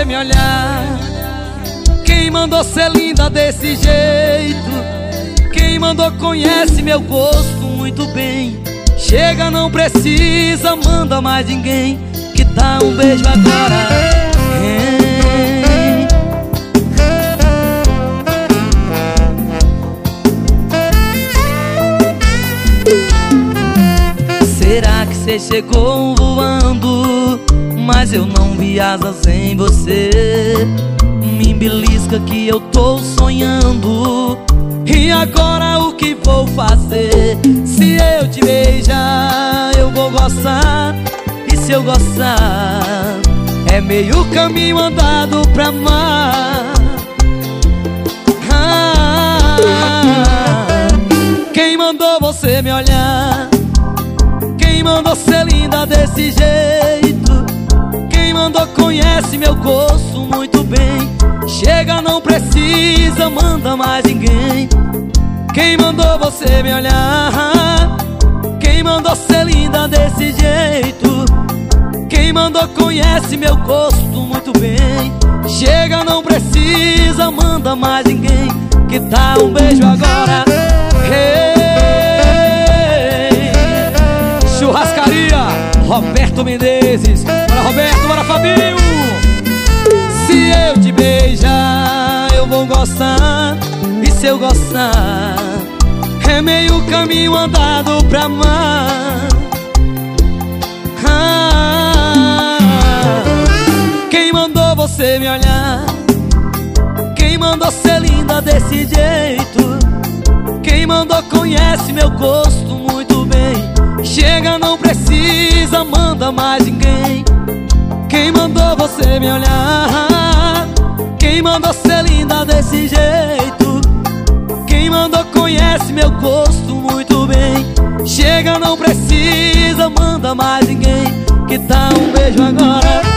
me olhar? Quem mandou ser linda desse jeito? Quem mandou conhece meu gosto muito bem. Chega, não precisa, manda mais ninguém. Que dá um beijo agora. Será que cê chegou voando, mas eu não vi asas em você? Me belisca que eu tô sonhando. E agora o que vou fazer? Se eu te beijar, eu vou gostar. E se eu gostar, é meio caminho andado pra amar. Quem mandou você me olhar? Quem mandou ser linda desse jeito? Quem mandou conhece meu gosto muito bem. Chega, não precisa, manda mais ninguém. Quem mandou você me olhar? Quem mandou ser linda desse jeito? Quem mandou conhece meu gosto muito bem. Chega, não precisa, manda mais ninguém. Que dá um beijo agora. Churrascaria Roberto Menezes. Bora Roberto, bora Fabinho. Se eu te beijar, eu vou gostar. E se eu gostar, é meio caminho andado pra amar. Quem mandou você me olhar? Quem mandou ser linda desse jeito? Quem mandou conhece meu gosto muito bem. Chega, não precisa, manda mais ninguém. Quem mandou você me olhar? Quem mandou ser linda desse jeito? Quem mandou conhece meu gosto muito bem. Chega, não precisa, manda mais ninguém. Que dá um beijo agora.